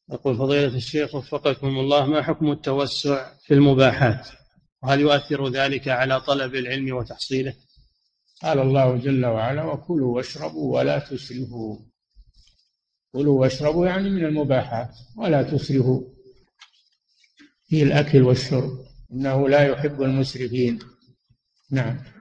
يقول فضيلة الشيخ وفقكم الله، ما حكم التوسع في المباحات، وهل يؤثر ذلك على طلب العلم وتحصيله؟ قال الله جل وعلا: وكلوا واشربوا ولا تسرفوا. كلوا واشربوا يعني من المباحات، ولا تسرفوا في الأكل والشرب، إنه لا يحب المسرفين. نعم.